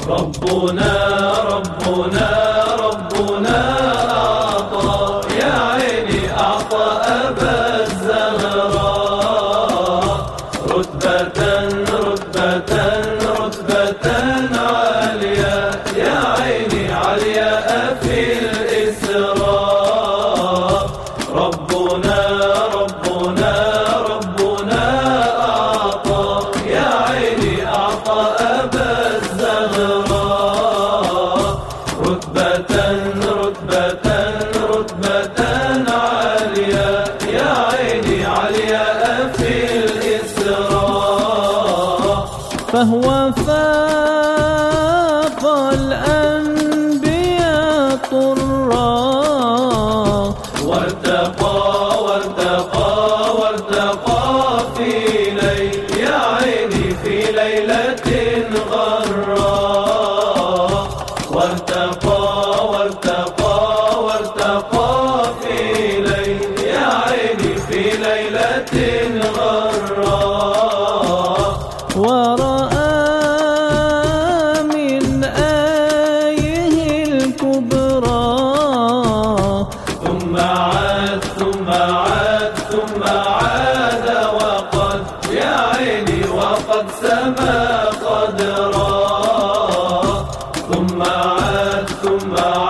ربنا ربنا ربنا أعطى يا عيني أعطى أبا الزهراء رتبة رتبة رتبة عالية يا عيني عالية في الإسراء ربنا ربنا ربنا أعطى يا عيني أعطى أبا الزهراء رتبة رتبة رتبة عالية يا عيني عالية في الإسراء فهو فاق الأنبياء طرا وارتقى وارتقى وارتقى في ليل يا عيني في ليلة غراء وارتقى وارتقى وارتقى في ليل يا عيني في ليلة غراء ورأى من آيه الكبرى ثم عاد ثم عاد ثم عاد وقد يا عيني وقد سما قدرا ثم عاد ثم عاد